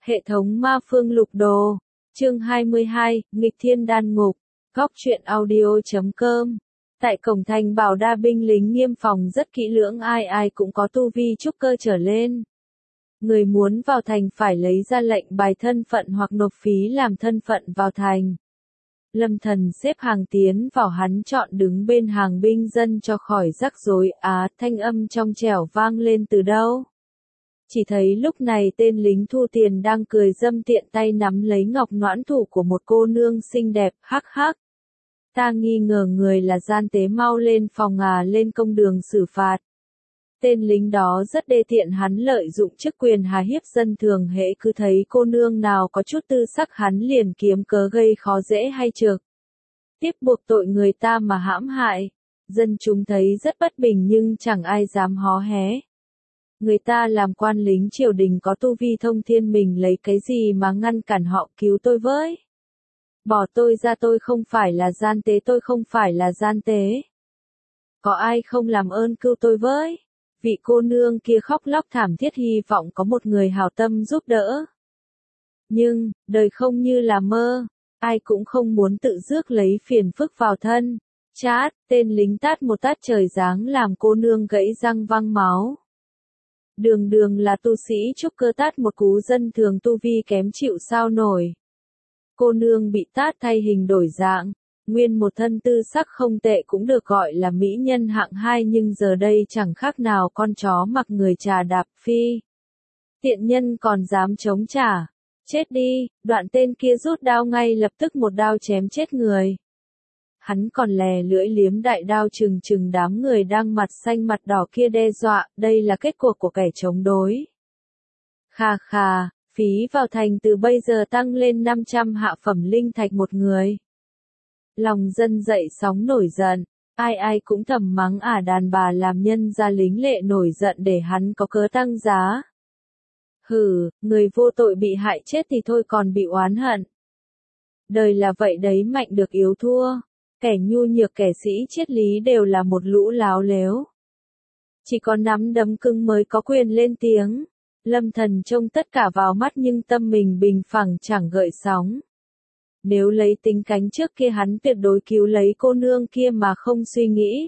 Hệ thống ma phương lục đồ. Chương 22, nghịch thiên đan ngục. Góc truyện audio.com. Tại cổng thành Bảo Đa binh lính nghiêm phòng rất kỹ lưỡng, ai ai cũng có tu vi trúc cơ trở lên. Người muốn vào thành phải lấy ra lệnh bài thân phận hoặc nộp phí làm thân phận vào thành. Lâm Thần xếp hàng tiến vào, hắn chọn đứng bên hàng binh dân cho khỏi rắc rối. Thanh âm trong trẻo vang lên từ đâu? Chỉ thấy lúc này tên lính thu tiền đang cười dâm tiện tay nắm lấy ngọc noãn thủ của một cô nương xinh đẹp, hắc hắc. Ta nghi ngờ người là gian tế, mau lên phòng lên công đường xử phạt. Tên lính đó rất đê tiện, hắn lợi dụng chức quyền hà hiếp dân thường, hễ cứ thấy cô nương nào có chút tư sắc hắn liền kiếm cớ gây khó dễ hay trược. Tiếp buộc tội người ta mà hãm hại. Dân chúng thấy rất bất bình nhưng chẳng ai dám hó hé. Người ta làm quan lính triều đình có tu vi thông thiên, mình lấy cái gì mà ngăn cản họ? Cứu tôi với. Bỏ tôi ra, tôi không phải là gian tế, tôi không phải là gian tế. Có ai không làm ơn cứu tôi với? Vị cô nương kia khóc lóc thảm thiết hy vọng có một người hảo tâm giúp đỡ. Nhưng, đời không như là mơ, ai cũng không muốn tự rước lấy phiền phức vào thân. Chát, tên lính tát một tát trời giáng làm cô nương gãy răng văng máu. Đường đường là tu sĩ trúc cơ tát một cú dân thường tu vi kém chịu sao nổi. Cô nương bị tát thay hình đổi dạng, nguyên một thân tư sắc không tệ, cũng được gọi là mỹ nhân hạng 2, nhưng giờ đây chẳng khác nào con chó mặc người trà đạp. Phi. Tiện nhân còn dám chống trả. Chết đi. Đoạn tên kia rút đao, ngay lập tức một đao chém chết người. Hắn còn lè lưỡi liếm đại đao trừng trừng đám người đang mặt xanh mặt đỏ kia, đe dọa, đây là kết cuộc của kẻ chống đối. Khà khà, phí vào thành từ bây giờ tăng lên 500 hạ phẩm linh thạch một người. Lòng dân dậy sóng nổi giận, ai ai cũng thầm mắng đàn bà làm nhân gia lính lệ nổi giận để hắn có cớ tăng giá. Hừ, người vô tội bị hại chết thì thôi còn bị oán hận. Đời là vậy đấy, mạnh được yếu thua. Kẻ nhu nhược kẻ sĩ triết lý đều là một lũ láo lếu. Chỉ có nắm đấm cứng mới có quyền lên tiếng. Lâm Thần trông tất cả vào mắt nhưng tâm mình bình phẳng chẳng gợn sóng. Nếu lấy tính cánh trước kia hắn tuyệt đối cứu lấy cô nương kia mà không suy nghĩ.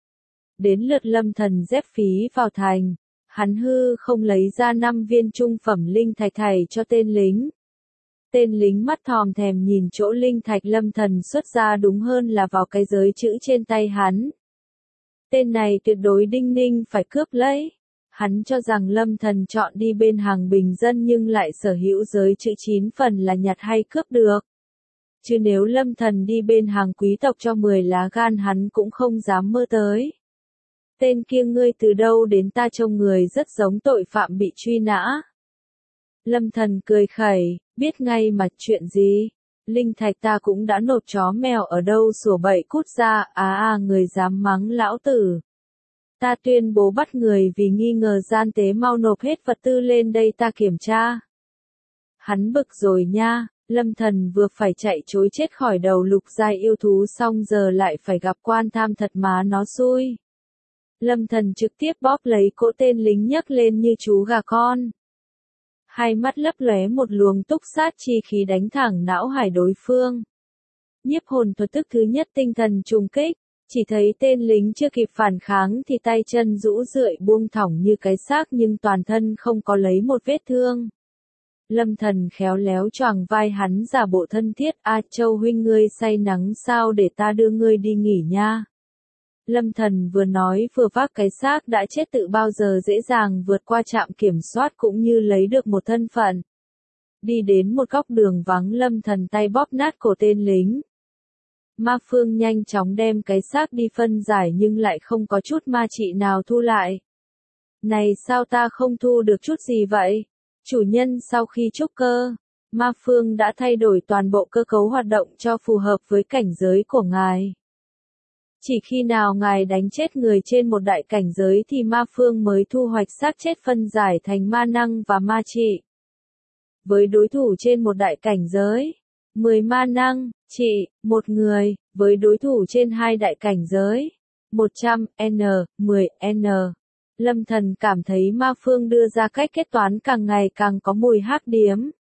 Đến lượt Lâm Thần dép phí vào thành, hắn hư không lấy ra 5 viên trung phẩm linh thạch thảy cho tên lính. Tên lính mắt thòm thèm nhìn chỗ linh thạch Lâm Thần xuất ra, đúng hơn là vào cái giới chữ trên tay hắn. Tên này tuyệt đối đinh ninh phải cướp lấy. Hắn cho rằng Lâm Thần chọn đi bên hàng bình dân nhưng lại sở hữu giới chữ 9 phần là nhặt hay cướp được. Chứ nếu Lâm Thần đi bên hàng quý tộc cho 10 lá gan hắn cũng không dám mơ tới. Tên kia ngươi từ đâu đến? Ta trông người rất giống tội phạm bị truy nã. Lâm Thần cười khẩy, biết ngay mà. Chuyện gì? Linh thạch ta cũng đã nộp, chó mèo ở đâu sủa bậy cút ra. Người dám mắng lão tử. Ta tuyên bố bắt người vì nghi ngờ gian tế, mau nộp hết vật tư lên đây ta kiểm tra. Hắn bực rồi nha. Lâm Thần vừa phải chạy trối chết khỏi đầu lục giai yêu thú xong giờ lại phải gặp quan tham, thật má nó xui. Lâm Thần trực tiếp bóp lấy cỗ tên lính nhấc lên như chú gà con. Hai mắt lấp lóe một luồng túc sát chi khí đánh thẳng não hải đối phương. Nhiếp hồn thuật thức thứ nhất, tinh thần trùng kích. Chỉ thấy tên lính chưa kịp phản kháng thì tay chân rũ rượi buông thõng như cái xác, nhưng toàn thân không có lấy một vết thương. Lâm Thần khéo léo choàng vai hắn giả bộ thân thiết. Châu huynh, ngươi say nắng sao, để ta đưa ngươi đi nghỉ nha. Lâm Thần vừa nói vừa vác cái xác đã chết tự bao giờ dễ dàng vượt qua trạm kiểm soát cũng như lấy được một thân phận. Đi đến một góc đường vắng, Lâm Thần tay bóp nát cổ tên lính. Ma phương nhanh chóng đem cái xác đi phân giải nhưng lại không có chút ma trị nào thu lại. Này, sao ta không thu được chút gì vậy? Chủ nhân, sau khi trúc cơ, ma phương đã thay đổi toàn bộ cơ cấu hoạt động cho phù hợp với cảnh giới của ngài. Chỉ khi nào ngài đánh chết người trên một đại cảnh giới thì ma phương mới thu hoạch xác chết phân giải thành ma năng và ma trị. Với đối thủ trên một đại cảnh giới, 10 ma năng, trị, một người, với đối thủ trên 2 đại cảnh giới, 100N, 10N. Lâm Thần cảm thấy ma phương đưa ra cách kết toán càng ngày càng có mùi hắc điếm.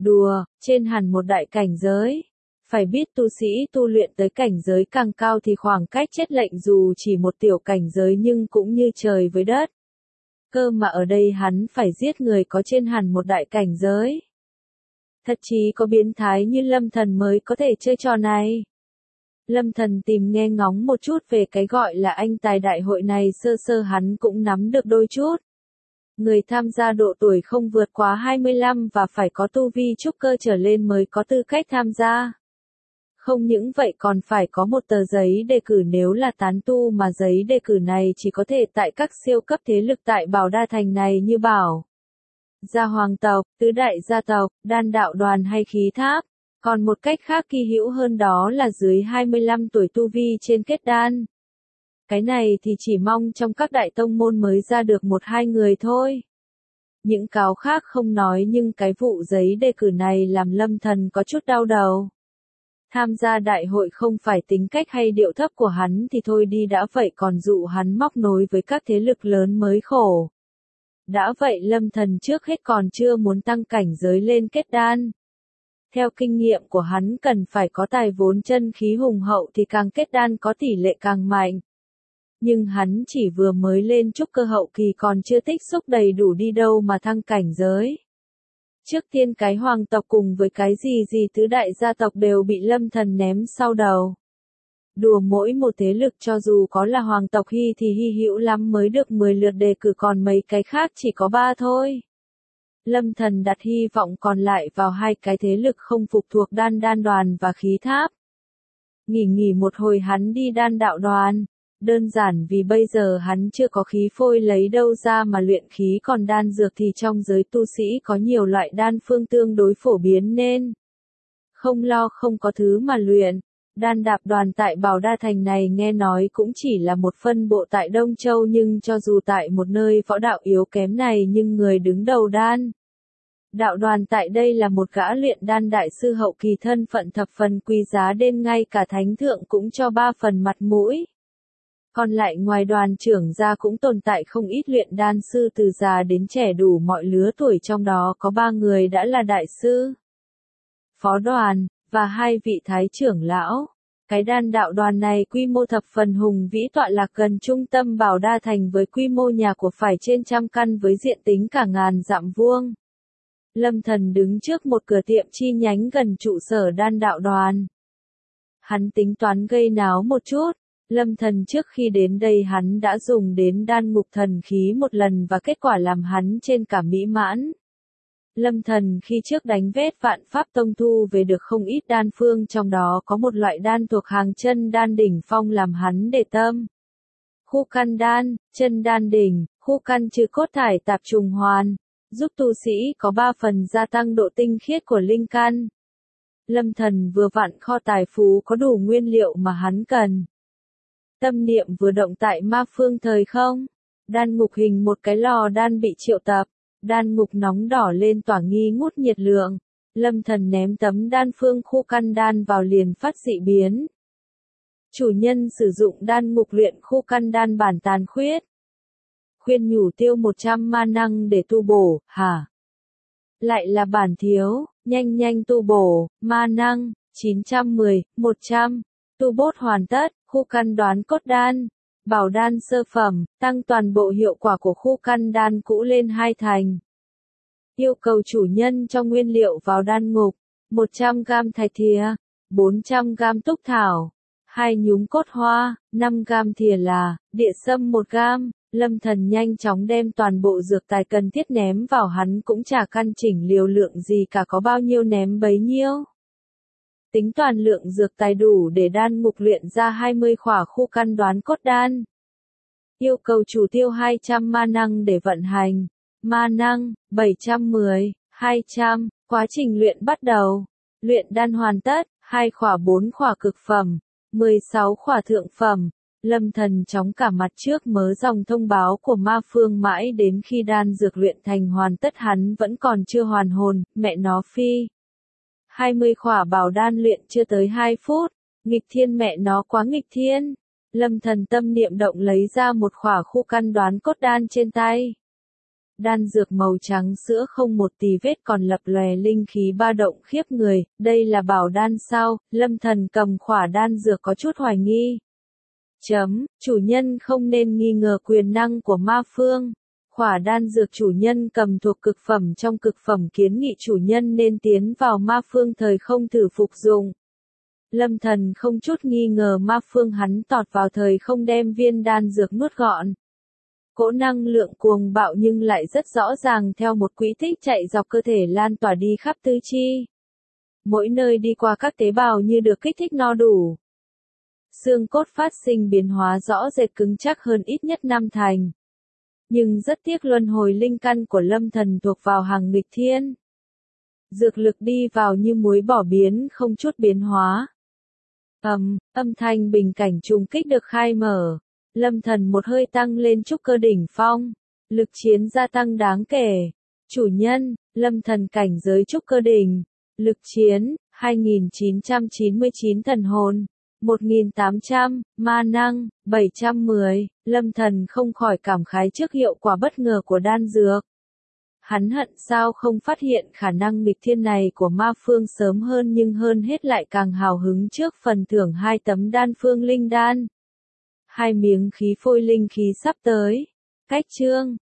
Đùa, trên hẳn một đại cảnh giới. Phải biết tu sĩ tu luyện tới cảnh giới càng cao thì khoảng cách chết lệnh dù chỉ một tiểu cảnh giới nhưng cũng như trời với đất. Cơ mà ở đây hắn phải giết người có trên hẳn một đại cảnh giới. Thật chí có biến thái như Lâm Thần mới có thể chơi trò này. Lâm Thần tìm nghe ngóng một chút về cái gọi là anh tài đại hội này, sơ sơ hắn cũng nắm được đôi chút. Người tham gia độ tuổi không vượt quá 25 và phải có tu vi trúc cơ trở lên mới có tư cách tham gia. Không những vậy còn phải có một tờ giấy đề cử, nếu là tán tu mà giấy đề cử này chỉ có thể tại các siêu cấp thế lực tại Bảo Đa Thành này như Bảo Gia Hoàng tộc, Tứ Đại gia tộc, Đan Đạo đoàn hay Khí Tháp. Còn một cách khác kỳ hữu hơn đó là dưới 25 tuổi tu vi trên kết đan. Cái này thì chỉ mong trong các đại tông môn mới ra được một hai người thôi. Những cáo khác không nói nhưng cái vụ giấy đề cử này làm Lâm Thần có chút đau đầu. Tham gia đại hội không phải tính cách hay điệu thấp của hắn thì thôi đi đã vậy còn dụ hắn móc nối với các thế lực lớn mới khổ. Đã vậy Lâm Thần trước hết còn chưa muốn tăng cảnh giới lên kết đan. Theo kinh nghiệm của hắn cần phải có tài vốn chân khí hùng hậu thì càng kết đan có tỷ lệ càng mạnh. Nhưng hắn chỉ vừa mới lên trúc cơ hậu kỳ còn chưa tích xúc đầy đủ đi đâu mà thăng cảnh giới. Trước tiên cái hoàng tộc cùng với cái gì tứ đại gia tộc đều bị Lâm Thần ném sau đầu. Đùa mỗi một thế lực cho dù có là hoàng tộc thì hy hữu lắm mới được 10 lượt đề cử còn mấy cái khác chỉ có 3 thôi. Lâm Thần đặt hy vọng còn lại vào hai cái thế lực không phục thuộc Đan đoàn và Khí Tháp. Nghỉ một hồi hắn đi Đan đạo đoàn. Đơn giản vì bây giờ hắn chưa có khí phôi lấy đâu ra mà luyện khí, còn đan dược thì trong giới tu sĩ có nhiều loại đan phương tương đối phổ biến nên không lo không có thứ mà luyện. Đan đạo đoàn tại Bảo Đa Thành này nghe nói cũng chỉ là một phân bộ tại Đông Châu, nhưng cho dù tại một nơi võ đạo yếu kém này nhưng người đứng đầu đan đạo đoàn tại đây là một gã luyện đan đại sư hậu kỳ, thân phận thập phần quý giá đến ngay cả thánh thượng cũng cho 3 phần mặt mũi. Còn lại ngoài đoàn trưởng ra cũng tồn tại không ít luyện đan sư từ già đến trẻ đủ mọi lứa tuổi, trong đó có 3 người đã là đại sư, phó đoàn, và 2 vị thái trưởng lão. Cái đan đạo đoàn này quy mô thập phần hùng vĩ, tọa lạc gần trung tâm Bảo Đa Thành với quy mô nhà của phải trên trăm căn với diện tích cả ngàn dặm vuông. Lâm Thần đứng trước một cửa tiệm chi nhánh gần trụ sở đan đạo đoàn. Hắn tính toán gây náo một chút. Lâm Thần trước khi đến đây hắn đã dùng đến đan ngục thần khí một lần và kết quả làm hắn trên cả mỹ mãn. Lâm Thần khi trước đánh vết Vạn Pháp Tông thu về được không ít đan phương, trong đó có một loại đan thuộc hàng chân đan đỉnh phong làm hắn để tâm. Khu căn đan, chân đan đỉnh, khu căn trừ cốt thải tạp trùng hoàn, giúp tu sĩ có 3 phần gia tăng độ tinh khiết của linh căn. Lâm Thần vừa vặn kho tài phú có đủ nguyên liệu mà hắn cần. Tâm niệm vừa động tại ma phương thời không, đan ngục hình một cái lò đan bị triệu tập, đan ngục nóng đỏ lên tỏa nghi ngút nhiệt lượng. Lâm Thần ném tấm đan phương khu căn đan vào liền phát dị biến. Chủ nhân sử dụng đan ngục luyện khu căn đan bản tàn khuyết. Khuyên nhủ tiêu 100 ma năng để tu bổ, hả? Lại là bản thiếu, nhanh tu bổ, ma năng, 910, 100. Tu bốt hoàn tất, khu căn đoán cốt đan, bảo đan sơ phẩm, tăng toàn bộ hiệu quả của khu căn đan cũ lên 2 thành. Yêu cầu chủ nhân cho nguyên liệu vào đan ngục, 100g thạch thìa, 400g túc thảo, 2 nhúm cốt hoa, 5g thìa là, địa sâm 1g. Lâm Thần nhanh chóng đem toàn bộ dược tài cần thiết ném vào, hắn cũng chả căn chỉnh liều lượng gì cả, có bao nhiêu ném bấy nhiêu. Tính toàn lượng dược tài đủ để đan ngục luyện ra 20 khỏa khu căn đoán cốt đan. Yêu cầu chủ tiêu 200 ma năng để vận hành. Ma năng, 710, 200, quá trình luyện bắt đầu. Luyện đan hoàn tất, 2 khỏa 4 khỏa cực phẩm, 16 khỏa thượng phẩm. Lâm Thần chóng cả mặt trước mớ dòng thông báo của ma phương, mãi đến khi đan dược luyện thành hoàn tất hắn vẫn còn chưa hoàn hồn, mẹ nó phi. 20 khỏa bảo đan luyện chưa tới 2 phút, nghịch thiên, mẹ nó quá nghịch thiên. Lâm Thần tâm niệm động lấy ra một khỏa khu căn đoán cốt đan trên tay. Đan dược màu trắng sữa không một tì vết còn lập lòe linh khí ba động khiếp người, đây là bảo đan sao? Lâm Thần cầm khỏa đan dược có chút hoài nghi. Chủ nhân không nên nghi ngờ quyền năng của ma phương. Khỏa đan dược chủ nhân cầm thuộc cực phẩm trong cực phẩm kiến nghị chủ nhân nên tiến vào ma phương thời không thử phục dụng. Lâm Thần không chút nghi ngờ ma phương hắn tọt vào thời không đem viên đan dược nuốt gọn. Cỗ năng lượng cuồng bạo nhưng lại rất rõ ràng theo một quỹ tích chạy dọc cơ thể lan tỏa đi khắp tứ chi. Mỗi nơi đi qua các tế bào như được kích thích no đủ. Xương cốt phát sinh biến hóa rõ rệt cứng chắc hơn ít nhất 5 thành. Nhưng rất tiếc luân hồi linh căn của Lâm Thần thuộc vào hàng nghịch thiên. Dược lực đi vào như muối bỏ biến không chút biến hóa. Âm thanh bình cảnh trùng kích được khai mở. Lâm Thần một hơi tăng lên trúc cơ đỉnh phong. Lực chiến gia tăng đáng kể. Chủ nhân, Lâm Thần cảnh giới trúc cơ đỉnh. Lực chiến, 2999 thần hồn. 1800, ma năng, 710, Lâm Thần không khỏi cảm khái trước hiệu quả bất ngờ của đan dược. Hắn hận sao không phát hiện khả năng nghịch thiên này của ma phương sớm hơn nhưng hơn hết lại càng hào hứng trước phần thưởng 2 tấm đan phương linh đan. 2 miếng khí phôi linh khí sắp tới. Cách chương